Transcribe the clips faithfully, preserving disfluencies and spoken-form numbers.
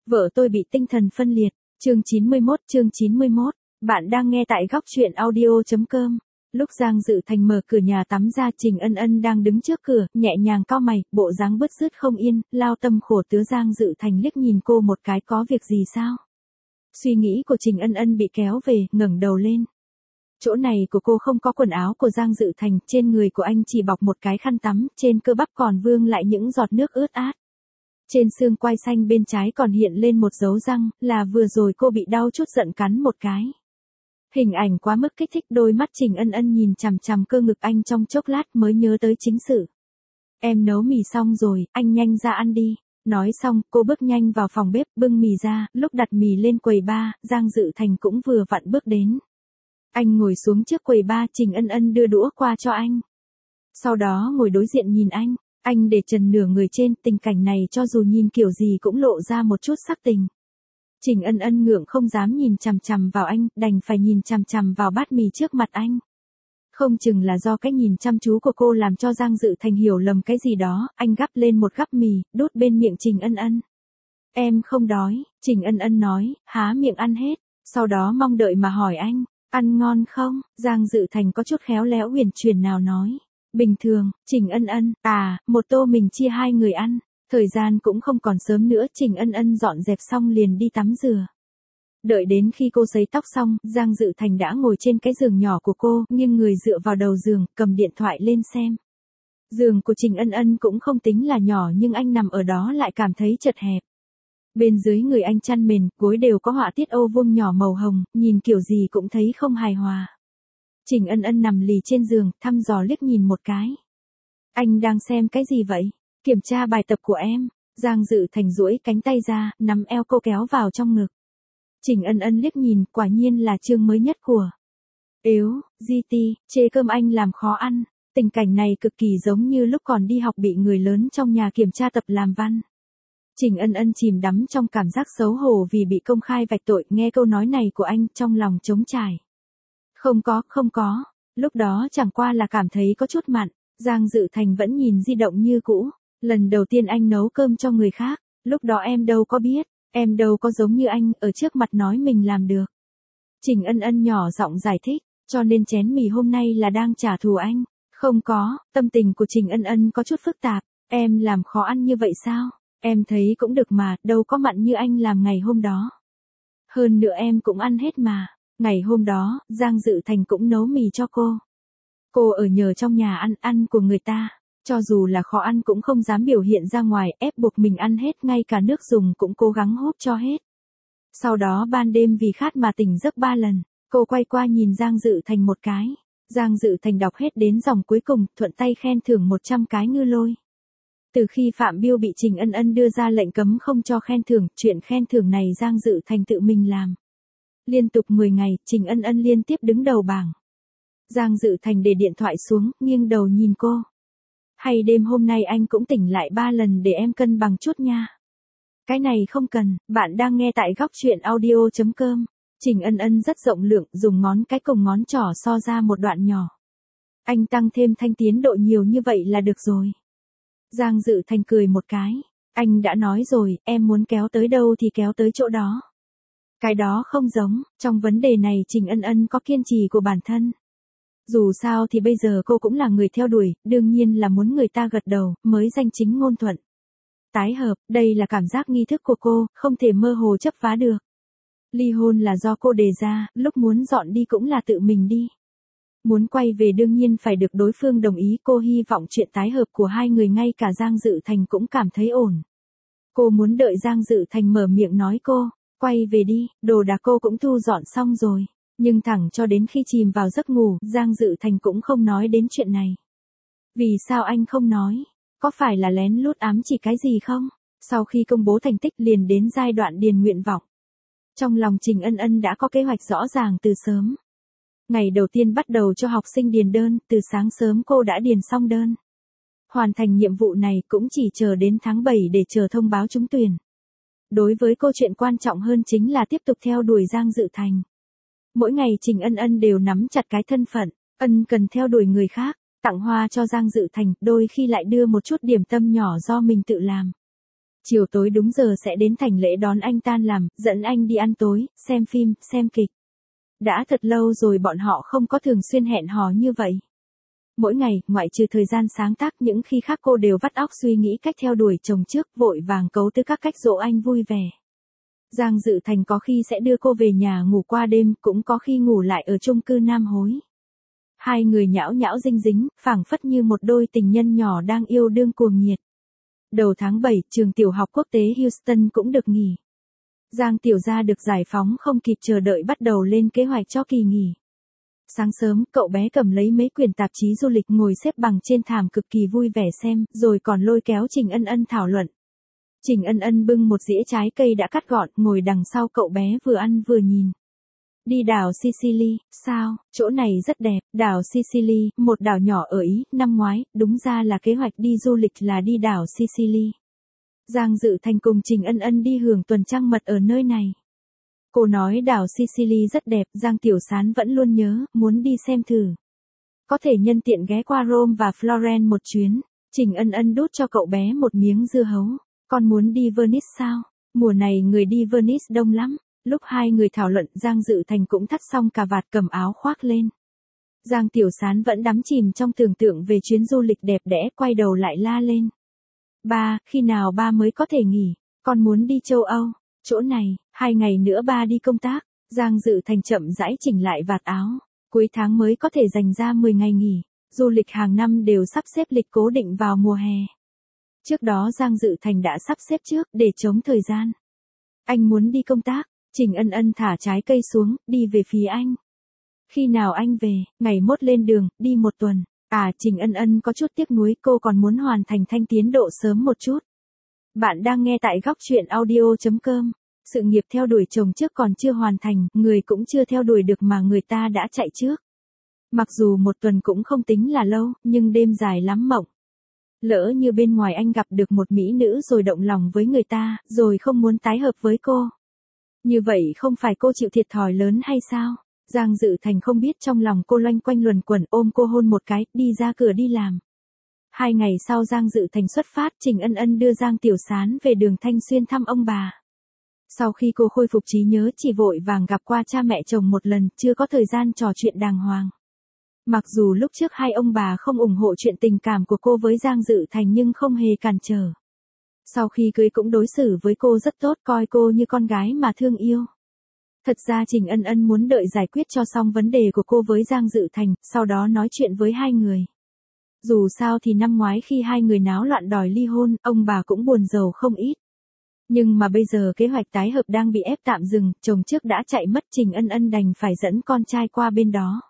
Vợ tôi bị tinh thần phân liệt. Chương chín mươi mốt, chương chín mươi mốt. Bạn đang nghe tại góc truyện audio.com. Lúc Giang Dự Thành mở cửa nhà tắm ra, Trình Ân Ân đang đứng trước cửa, nhẹ nhàng cau mày, bộ dáng bứt rứt không yên, lao tâm khổ tứ. Giang Dự Thành liếc nhìn cô một cái, có việc gì sao? Suy nghĩ của Trình Ân Ân bị kéo về, ngẩng đầu lên. Chỗ này của cô không có quần áo của Giang Dự Thành, trên người của anh chỉ bọc một cái khăn tắm, trên cơ bắp còn vương lại những giọt nước ướt át. Trên xương quai xanh bên trái còn hiện lên một dấu răng, là vừa rồi cô bị đau chút giận cắn một cái. Hình ảnh quá mức kích thích, đôi mắt Trình Ân Ân nhìn chằm chằm cơ ngực anh trong chốc lát mới nhớ tới chính sự. Em nấu mì xong rồi, anh nhanh ra ăn đi. Nói xong, cô bước nhanh vào phòng bếp, bưng mì ra, lúc đặt mì lên quầy bar, Giang Dự Thành cũng vừa vặn bước đến. Anh ngồi xuống trước quầy bar, Trình Ân Ân đưa đũa qua cho anh. Sau đó ngồi đối diện nhìn anh, anh để trần nửa người trên, tình cảnh này cho dù nhìn kiểu gì cũng lộ ra một chút sắc tình. Trình Ân Ân ngượng không dám nhìn chằm chằm vào anh, đành phải nhìn chằm chằm vào bát mì trước mặt anh. Không chừng là do cái nhìn chăm chú của cô làm cho Giang Dự Thành hiểu lầm cái gì đó, anh gắp lên một gắp mì, đút bên miệng Trình Ân Ân. Em không đói, Trình Ân Ân nói, há miệng ăn hết, sau đó mong đợi mà hỏi anh, ăn ngon không? Giang Dự Thành có chút khéo léo huyền chuyển nào nói, bình thường. Trình Ân Ân, à, một tô mình chia hai người ăn. Thời gian cũng không còn sớm nữa, Trình Ân Ân dọn dẹp xong liền đi tắm rửa. Đợi đến khi cô sấy tóc xong, Giang Dự Thành đã ngồi trên cái giường nhỏ của cô, nghiêng người dựa vào đầu giường, cầm điện thoại lên xem. Giường của Trình Ân Ân cũng không tính là nhỏ nhưng anh nằm ở đó lại cảm thấy chật hẹp. Bên dưới người anh chăn mền, gối đều có họa tiết ô vuông nhỏ màu hồng, nhìn kiểu gì cũng thấy không hài hòa. Trình Ân Ân nằm lì trên giường, thăm dò liếc nhìn một cái. Anh đang xem cái gì vậy? Kiểm tra bài tập của em. Giang Dự Thành duỗi cánh tay ra, nắm eo cô kéo vào trong ngực. Trình Ân Ân liếc nhìn, quả nhiên là chương mới nhất của Yếu, giê tê, chê cơm anh làm khó ăn. Tình cảnh này cực kỳ giống như lúc còn đi học bị người lớn trong nhà kiểm tra tập làm văn. Trình Ân Ân chìm đắm trong cảm giác xấu hổ vì bị công khai vạch tội, nghe câu nói này của anh trong lòng trống trải. Không có, không có, lúc đó chẳng qua là cảm thấy có chút mặn. Giang Dự Thành vẫn nhìn di động như cũ. Lần đầu tiên anh nấu cơm cho người khác, lúc đó em đâu có biết, em đâu có giống như anh, ở trước mặt nói mình làm được. Trình Ân Ân nhỏ giọng giải thích, cho nên chén mì hôm nay là đang trả thù anh. Không có, tâm tình của Trình Ân Ân có chút phức tạp, em làm khó ăn như vậy sao? Em thấy cũng được mà, đâu có mặn như anh làm ngày hôm đó. Hơn nữa em cũng ăn hết mà. Ngày hôm đó, Giang Dự Thành cũng nấu mì cho cô. Cô ở nhờ trong nhà ăn ăn của người ta. Cho dù là khó ăn cũng không dám biểu hiện ra ngoài, ép buộc mình ăn hết, ngay cả nước dùng cũng cố gắng húp cho hết. Sau đó ban đêm vì khát mà tỉnh giấc ba lần, cô quay qua nhìn Giang Dự Thành một cái. Giang Dự Thành đọc hết đến dòng cuối cùng, thuận tay khen thưởng một trăm cái ngư lôi. Từ khi Phạm Biêu bị Trình Ân Ân đưa ra lệnh cấm không cho khen thưởng, chuyện khen thưởng này Giang Dự Thành tự mình làm. Liên tục mười ngày, Trình Ân Ân liên tiếp đứng đầu bảng. Giang Dự Thành để điện thoại xuống, nghiêng đầu nhìn cô. Hay đêm hôm nay anh cũng tỉnh lại ba lần để em cân bằng chút nha. Cái này không cần, bạn đang nghe tại góc truyện audio.com. Trình Ân Ân rất rộng lượng, dùng ngón cái cùng ngón trỏ so ra một đoạn nhỏ. Anh tăng thêm thanh tiến độ nhiều như vậy là được rồi. Giang Dự Thành cười một cái. Anh đã nói rồi, em muốn kéo tới đâu thì kéo tới chỗ đó. Cái đó không giống, trong vấn đề này Trình Ân Ân có kiên trì của bản thân. Dù sao thì bây giờ cô cũng là người theo đuổi, đương nhiên là muốn người ta gật đầu, mới danh chính ngôn thuận. Tái hợp, đây là cảm giác nghi thức của cô, không thể mơ hồ chấp phá được. Ly hôn là do cô đề ra, lúc muốn dọn đi cũng là tự mình đi. Muốn quay về đương nhiên phải được đối phương đồng ý, cô hy vọng chuyện tái hợp của hai người ngay cả Giang Dự Thành cũng cảm thấy ổn. Cô muốn đợi Giang Dự Thành mở miệng nói cô, quay về đi, đồ đạc cô cũng thu dọn xong rồi. Nhưng thẳng cho đến khi chìm vào giấc ngủ, Giang Dự Thành cũng không nói đến chuyện này. Vì sao anh không nói? Có phải là lén lút ám chỉ cái gì không? Sau khi công bố thành tích liền đến giai đoạn điền nguyện vọng. Trong lòng Trình Ân Ân đã có kế hoạch rõ ràng từ sớm. Ngày đầu tiên bắt đầu cho học sinh điền đơn, từ sáng sớm cô đã điền xong đơn. Hoàn thành nhiệm vụ này cũng chỉ chờ đến tháng bảy để chờ thông báo trúng tuyển. Đối với cô chuyện quan trọng hơn chính là tiếp tục theo đuổi Giang Dự Thành. Mỗi ngày Trình Ân Ân đều nắm chặt cái thân phận, ân cần theo đuổi người khác, tặng hoa cho Giang Dự Thành, đôi khi lại đưa một chút điểm tâm nhỏ do mình tự làm. Chiều tối đúng giờ sẽ đến thành lễ đón anh tan làm, dẫn anh đi ăn tối, xem phim, xem kịch. Đã thật lâu rồi bọn họ không có thường xuyên hẹn hò như vậy. Mỗi ngày, ngoại trừ thời gian sáng tác, những khi khác cô đều vắt óc suy nghĩ cách theo đuổi chồng trước, vội vàng cấu tư các cách dỗ anh vui vẻ. Giang Dự Thành có khi sẽ đưa cô về nhà ngủ qua đêm, cũng có khi ngủ lại ở chung cư Nam Hối. Hai người nhão nhão dinh dính, phảng phất như một đôi tình nhân nhỏ đang yêu đương cuồng nhiệt. Đầu tháng bảy, trường tiểu học quốc tế Houston cũng được nghỉ. Giang Tiểu Gia được giải phóng không kịp chờ đợi bắt đầu lên kế hoạch cho kỳ nghỉ. Sáng sớm, cậu bé cầm lấy mấy quyển tạp chí du lịch ngồi xếp bằng trên thảm cực kỳ vui vẻ xem, rồi còn lôi kéo Trình Ân Ân thảo luận. Trình Ân Ân bưng một dĩa trái cây đã cắt gọn, ngồi đằng sau cậu bé vừa ăn vừa nhìn. Đi đảo Sicily, sao, chỗ này rất đẹp, đảo Sicily, một đảo nhỏ ở Ý, năm ngoái, đúng ra là kế hoạch đi du lịch là đi đảo Sicily. Giang Dự Thành cùng Trình Ân Ân đi hưởng tuần trăng mật ở nơi này. Cô nói đảo Sicily rất đẹp, Giang Tiểu Sán vẫn luôn nhớ, muốn đi xem thử. Có thể nhân tiện ghé qua Rome và Florence một chuyến. Trình Ân Ân đút cho cậu bé một miếng dưa hấu. Con muốn đi Venice sao? Mùa này người đi Venice đông lắm. Lúc hai người thảo luận, Giang Dự Thành cũng thắt xong cà vạt cầm áo khoác lên. Giang Tiểu Sán vẫn đắm chìm trong tưởng tượng về chuyến du lịch đẹp đẽ, quay đầu lại la lên. Ba, khi nào ba mới có thể nghỉ? Con muốn đi châu Âu. Chỗ này, hai ngày nữa ba đi công tác. Giang Dự Thành chậm rãi chỉnh lại vạt áo. Cuối tháng mới có thể dành ra mười ngày nghỉ. Du lịch hàng năm đều sắp xếp lịch cố định vào mùa hè. Trước đó Giang Dự Thành đã sắp xếp trước để chống thời gian. Anh muốn đi công tác. Trình Ân Ân thả trái cây xuống, đi về phía anh. Khi nào anh về, ngày mốt lên đường, đi một tuần. À, Trình Ân Ân có chút tiếc nuối, cô còn muốn hoàn thành thanh tiến độ sớm một chút. Bạn đang nghe tại góc truyện audio chấm com. Sự nghiệp theo đuổi chồng trước còn chưa hoàn thành, người cũng chưa theo đuổi được mà người ta đã chạy trước. Mặc dù một tuần cũng không tính là lâu, nhưng đêm dài lắm mộng. Lỡ như bên ngoài anh gặp được một mỹ nữ rồi động lòng với người ta, rồi không muốn tái hợp với cô. Như vậy không phải cô chịu thiệt thòi lớn hay sao? Giang Dự Thành không biết trong lòng cô loanh quanh luẩn quẩn, ôm cô hôn một cái, đi ra cửa đi làm. Hai ngày sau Giang Dự Thành xuất phát, Trình Ân Ân đưa Giang Tiểu Sán về đường Thanh Xuyên thăm ông bà. Sau khi cô khôi phục trí nhớ chỉ vội vàng gặp qua cha mẹ chồng một lần, chưa có thời gian trò chuyện đàng hoàng. Mặc dù lúc trước hai ông bà không ủng hộ chuyện tình cảm của cô với Giang Dự Thành nhưng không hề cản trở. Sau khi cưới cũng đối xử với cô rất tốt, coi cô như con gái mà thương yêu. Thật ra Trình Ân Ân muốn đợi giải quyết cho xong vấn đề của cô với Giang Dự Thành, sau đó nói chuyện với hai người. Dù sao thì năm ngoái khi hai người náo loạn đòi ly hôn, ông bà cũng buồn rầu không ít. Nhưng mà bây giờ kế hoạch tái hợp đang bị ép tạm dừng, chồng trước đã chạy mất, Trình Ân Ân đành phải dẫn con trai qua bên đó.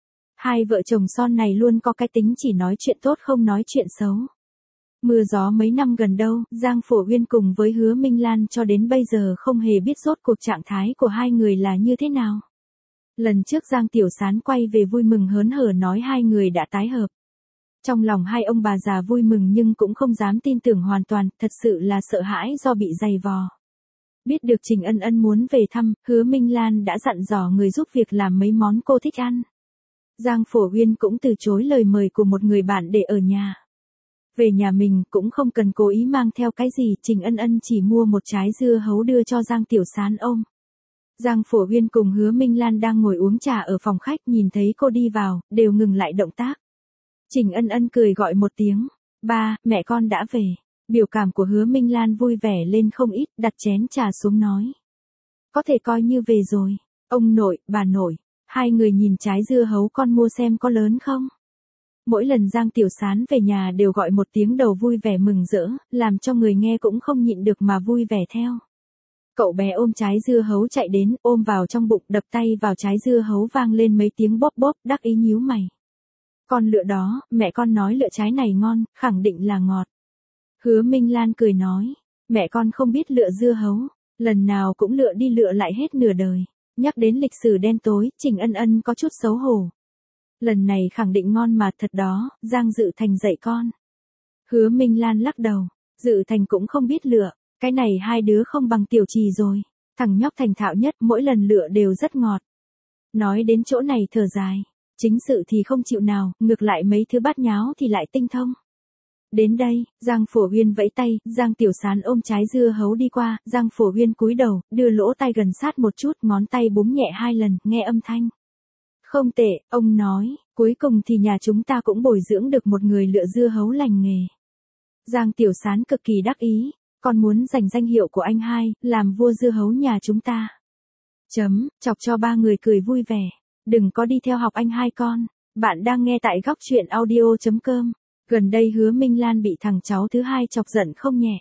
Hai vợ chồng son này luôn có cái tính chỉ nói chuyện tốt không nói chuyện xấu. Mưa gió mấy năm gần đâu, Giang Phổ Uyên cùng với Hứa Minh Lan cho đến bây giờ không hề biết rốt cuộc trạng thái của hai người là như thế nào. Lần trước Giang Tiểu Sán quay về vui mừng hớn hở nói hai người đã tái hợp. Trong lòng hai ông bà già vui mừng nhưng cũng không dám tin tưởng hoàn toàn, thật sự là sợ hãi do bị dày vò. Biết được Trình Ân Ân muốn về thăm, Hứa Minh Lan đã dặn dò người giúp việc làm mấy món cô thích ăn. Giang Phổ Uyên cũng từ chối lời mời của một người bạn để ở nhà. Về nhà mình cũng không cần cố ý mang theo cái gì, Trình Ân Ân chỉ mua một trái dưa hấu đưa cho Giang Tiểu Sán ôm. Giang Phổ Uyên cùng Hứa Minh Lan đang ngồi uống trà ở phòng khách, nhìn thấy cô đi vào, đều ngừng lại động tác. Trình Ân Ân cười gọi một tiếng, ba, mẹ con đã về. Biểu cảm của Hứa Minh Lan vui vẻ lên không ít, đặt chén trà xuống nói. Có thể coi như về rồi, ông nội, bà nội, hai người nhìn trái dưa hấu con mua xem có lớn không. Mỗi lần Giang Tiểu Sán về nhà đều gọi một tiếng đầu vui vẻ mừng rỡ, làm cho người nghe cũng không nhịn được mà vui vẻ theo. Cậu bé ôm trái dưa hấu chạy đến, ôm vào trong bụng, đập tay vào trái dưa hấu vang lên mấy tiếng bóp bóp, đắc ý nhíu mày. Con lựa đó, mẹ con nói lựa trái này ngon, khẳng định là ngọt. Hứa Minh Lan cười nói, mẹ con không biết lựa dưa hấu, lần nào cũng lựa đi lựa lại hết nửa đời. Nhắc đến lịch sử đen tối, Trình Ân Ân có chút xấu hổ. Lần này khẳng định ngon mà, thật đó, Giang Dự Thành dạy con. Hứa Minh Lan lắc đầu, Dự Thành cũng không biết lựa, cái này hai đứa không bằng Tiểu Trì rồi. Thằng nhóc thành thạo nhất, mỗi lần lựa đều rất ngọt. Nói đến chỗ này thở dài, chính sự thì không chịu nào, ngược lại mấy thứ bát nháo thì lại tinh thông. Đến đây, Giang Phổ Huyên vẫy tay, Giang Tiểu Sán ôm trái dưa hấu đi qua, Giang Phổ Huyên cúi đầu, đưa lỗ tai gần sát một chút, ngón tay búng nhẹ hai lần, nghe âm thanh. Không tệ, ông nói, cuối cùng thì nhà chúng ta cũng bồi dưỡng được một người lựa dưa hấu lành nghề. Giang Tiểu Sán cực kỳ đắc ý, con muốn giành danh hiệu của anh hai, làm vua dưa hấu nhà chúng ta. Chấm, chọc cho ba người cười vui vẻ. Đừng có đi theo học anh hai con. Bạn đang nghe tại góc truyện audio.com. Gần đây Hứa Minh Lan bị thằng cháu thứ hai chọc giận không nhẹ.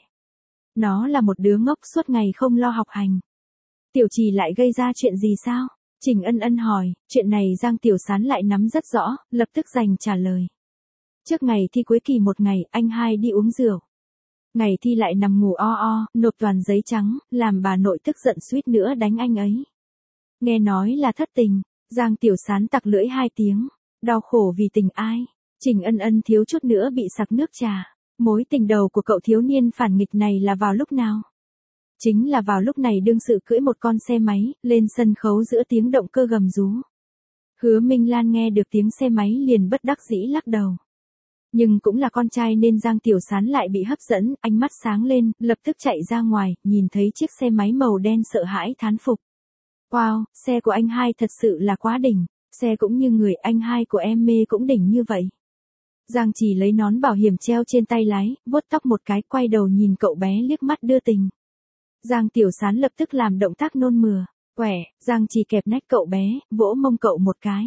Nó là một đứa ngốc suốt ngày không lo học hành. Tiểu Trì lại gây ra chuyện gì sao? Trình Ân Ân hỏi, chuyện này Giang Tiểu Sán lại nắm rất rõ, lập tức dành trả lời. Trước ngày thi cuối kỳ một ngày, anh hai đi uống rượu. Ngày thi lại nằm ngủ o o, nộp toàn giấy trắng, làm bà nội tức giận suýt nữa đánh anh ấy. Nghe nói là thất tình, Giang Tiểu Sán tặc lưỡi hai tiếng, đau khổ vì tình ai. Trình Ân Ân thiếu chút nữa bị sặc nước trà. Mối tình đầu của cậu thiếu niên phản nghịch này là vào lúc nào? Chính là vào lúc này đương sự cưỡi một con xe máy, lên sân khấu giữa tiếng động cơ gầm rú. Hứa Minh Lan nghe được tiếng xe máy liền bất đắc dĩ lắc đầu. Nhưng cũng là con trai nên Giang Tiểu Sán lại bị hấp dẫn, ánh mắt sáng lên, lập tức chạy ra ngoài, nhìn thấy chiếc xe máy màu đen sợ hãi thán phục. Wow, xe của anh hai thật sự là quá đỉnh, xe cũng như người, anh hai của em mê cũng đỉnh như vậy. Giang Trì lấy nón bảo hiểm treo trên tay lái, vuốt tóc một cái, quay đầu nhìn cậu bé liếc mắt đưa tình. Giang Tiểu Sán lập tức làm động tác nôn mửa. Quẻ, Giang Trì kẹp nách cậu bé, vỗ mông cậu một cái.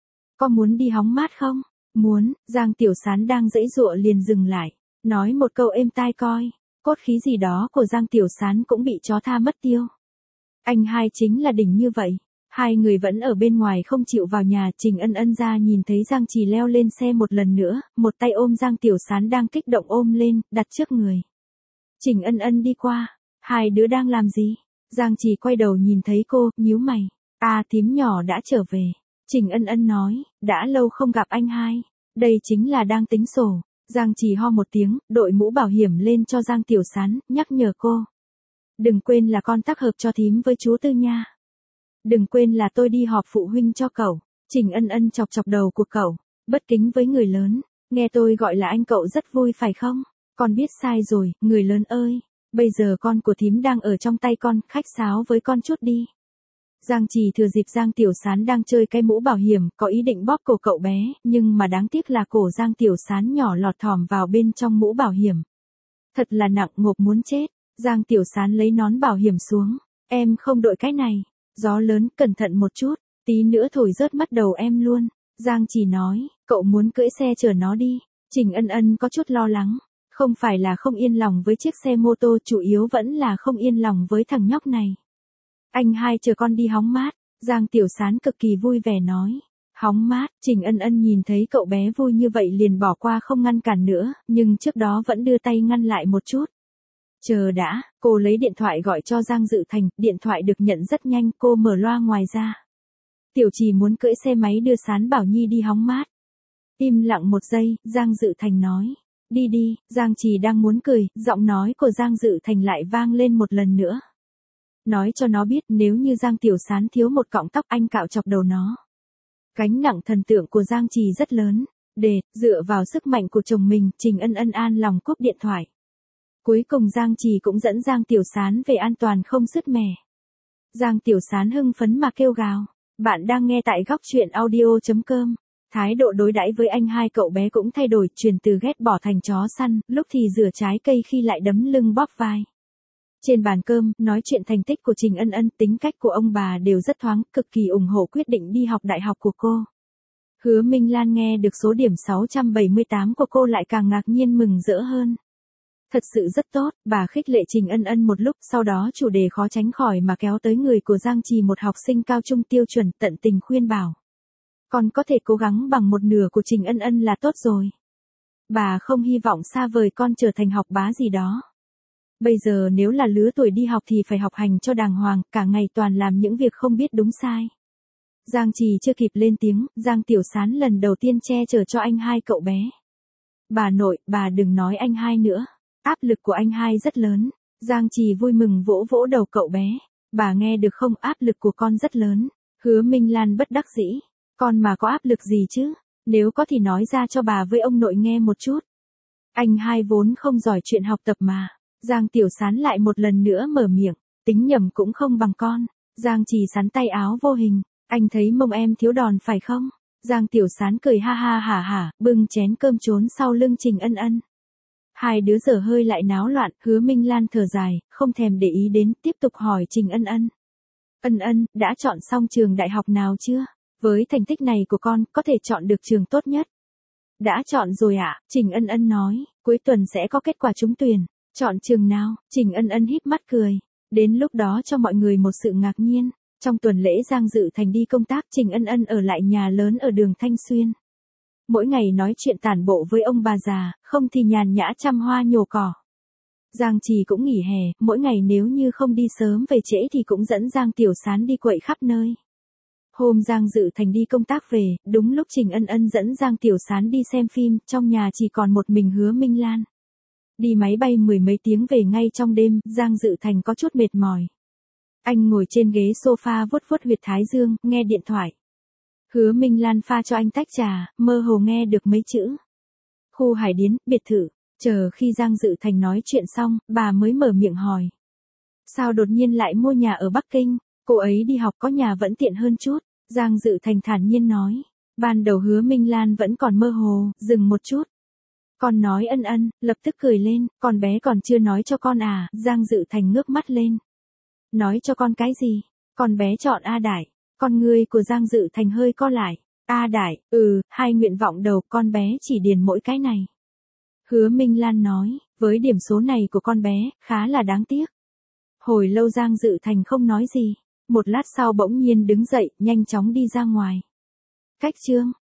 Có muốn đi hóng mát không? Muốn, Giang Tiểu Sán đang giãy giụa liền dừng lại. Nói một câu êm tai coi, cốt khí gì đó của Giang Tiểu Sán cũng bị chó tha mất tiêu. Anh hai chính là đỉnh như vậy. Hai người vẫn ở bên ngoài không chịu vào nhà, Trình Ân Ân ra nhìn thấy Giang Trì leo lên xe một lần nữa, một tay ôm Giang Tiểu Sán đang kích động ôm lên, đặt trước người. Trình Ân Ân đi qua, hai đứa đang làm gì? Giang Trì quay đầu nhìn thấy cô, nhíu mày. À, thím nhỏ đã trở về. Trình Ân Ân nói, đã lâu không gặp anh hai. Đây chính là đang tính sổ. Giang Trì ho một tiếng, đội mũ bảo hiểm lên cho Giang Tiểu Sán, nhắc nhở cô. Đừng quên là con tác hợp cho thím với chú Tư nha. Đừng quên là tôi đi họp phụ huynh cho cậu. Trình Ân Ân chọc chọc đầu của cậu, bất kính với người lớn. Nghe tôi gọi là anh cậu rất vui phải không? Con biết sai rồi, người lớn ơi. Bây giờ con của thím đang ở trong tay con, khách sáo với con chút đi. Giang Trì thừa dịp Giang Tiểu Sán đang chơi cái mũ bảo hiểm, có ý định bóp cổ cậu bé, nhưng mà đáng tiếc là cổ Giang Tiểu Sán nhỏ lọt thỏm vào bên trong mũ bảo hiểm. Thật là nặng ngộp muốn chết. Giang Tiểu Sán lấy nón bảo hiểm xuống. Em không đội cái này. Gió lớn, cẩn thận một chút, tí nữa thổi rớt mắt đầu em luôn. Giang Trì nói, cậu muốn cưỡi xe chở nó đi. Trình Ân Ân có chút lo lắng. Không phải là không yên lòng với chiếc xe mô tô, chủ yếu vẫn là không yên lòng với thằng nhóc này. Anh hai chờ con đi hóng mát. Giang Tiểu Sán cực kỳ vui vẻ nói. Hóng mát, Trình Ân Ân nhìn thấy cậu bé vui như vậy liền bỏ qua không ngăn cản nữa, nhưng trước đó vẫn đưa tay ngăn lại một chút. Chờ đã, cô lấy điện thoại gọi cho Giang Dự Thành, điện thoại được nhận rất nhanh, cô mở loa ngoài ra. Tiểu Trì muốn cưỡi xe máy đưa Sán Bảo Nhi đi hóng mát. Im lặng một giây, Giang Dự Thành nói. Đi đi, Giang Trì đang muốn cười, giọng nói của Giang Dự Thành lại vang lên một lần nữa. Nói cho nó biết nếu như Giang Tiểu Sán thiếu một cọng tóc anh cạo chọc đầu nó. Gánh nặng thần tượng của Giang Trì rất lớn. Để, dựa vào sức mạnh của chồng mình, Trình Ân Ân an lòng cúp điện thoại. Cuối cùng Giang Trì cũng dẫn Giang Tiểu Sán về an toàn không sứt mẻ. Giang Tiểu Sán hưng phấn mà kêu gào. Bạn đang nghe tại góc truyện audio.com. Thái độ đối đãi với anh hai cậu bé cũng thay đổi, chuyển từ ghét bỏ thành chó săn, lúc thì rửa trái cây khi lại đấm lưng bóp vai. Trên bàn cơm, nói chuyện thành tích của Trình Ân Ân, tính cách của ông bà đều rất thoáng, cực kỳ ủng hộ quyết định đi học đại học của cô. Hứa Minh Lan nghe được số điểm sáu trăm bảy mươi tám của cô lại càng ngạc nhiên mừng rỡ hơn. Thật sự rất tốt, bà khích lệ Trình Ân Ân một lúc, sau đó chủ đề khó tránh khỏi mà kéo tới người của Giang Trì, một học sinh cao trung tiêu chuẩn, tận tình khuyên bảo. Con có thể cố gắng bằng một nửa của Trình Ân Ân là tốt rồi. Bà không hy vọng xa vời con trở thành học bá gì đó. Bây giờ nếu là lứa tuổi đi học thì phải học hành cho đàng hoàng, cả ngày toàn làm những việc không biết đúng sai. Giang Trì chưa kịp lên tiếng, Giang Tiểu Sán lần đầu tiên che chở cho anh hai cậu bé. Bà nội, bà đừng nói anh hai nữa. Áp lực của anh hai rất lớn. Giang Trì vui mừng vỗ vỗ đầu cậu bé. Bà nghe được không, áp lực của con rất lớn. Hứa Minh Lan bất đắc dĩ. Con mà có áp lực gì chứ? Nếu có thì nói ra cho bà với ông nội nghe một chút. Anh hai vốn không giỏi chuyện học tập mà. Giang Tiểu Sán lại một lần nữa mở miệng, tính nhầm cũng không bằng con. Giang Trì sắn tay áo vô hình, anh thấy mông em thiếu đòn phải không? Giang Tiểu Sán cười ha ha hả hả, bưng chén cơm trốn sau lưng Trình Ân Ân. Hai đứa giờ hơi lại náo loạn, Hứa Minh Lan thở dài, không thèm để ý đến, tiếp tục hỏi Trình Ân Ân. Ân Ân, đã chọn xong trường đại học nào chưa? Với thành tích này của con, có thể chọn được trường tốt nhất. Đã chọn rồi ạ, à? Trình Ân Ân nói, cuối tuần sẽ có kết quả trúng tuyển. Chọn trường nào? Trình Ân Ân híp mắt cười. Đến lúc đó cho mọi người một sự ngạc nhiên. Trong tuần lễ Giang Dự Thành đi công tác, Trình Ân Ân ở lại nhà lớn ở đường Thanh Xuyên. Mỗi ngày nói chuyện tản bộ với ông bà già, không thì nhàn nhã chăm hoa nhổ cỏ. Giang Trì cũng nghỉ hè, mỗi ngày nếu như không đi sớm về trễ thì cũng dẫn Giang Tiểu Sán đi quậy khắp nơi. Hôm Giang Dự Thành đi công tác về, đúng lúc Trình Ân Ân dẫn Giang Tiểu Sán đi xem phim, trong nhà chỉ còn một mình Hứa Minh Lan. Đi máy bay mười mấy tiếng về ngay trong đêm, Giang Dự Thành có chút mệt mỏi. Anh ngồi trên ghế sofa vuốt vuốt huyệt thái dương, nghe điện thoại. Hứa Minh Lan pha cho anh tách trà, mơ hồ nghe được mấy chữ. Khu Hải Điến, biệt thự. Chờ khi Giang Dự Thành nói chuyện xong, bà mới mở miệng hỏi. Sao đột nhiên lại mua nhà ở Bắc Kinh? Cô ấy đi học có nhà vẫn tiện hơn chút. Giang Dự Thành thản nhiên nói. Ban đầu Hứa Minh Lan vẫn còn mơ hồ, dừng một chút. Con nói Ân Ân, lập tức cười lên, con bé còn chưa nói cho con à? Giang Dự Thành ngước mắt lên. Nói cho con cái gì? Con bé chọn A Đại. Con người của Giang Dự Thành hơi co lại. A Đại, ừ, hai nguyện vọng đầu con bé chỉ điền mỗi cái này. Hứa Minh Lan nói, với điểm số này của con bé, khá là đáng tiếc. Hồi lâu Giang Dự Thành không nói gì. Một lát sau bỗng nhiên đứng dậy, nhanh chóng đi ra ngoài. Cách chương.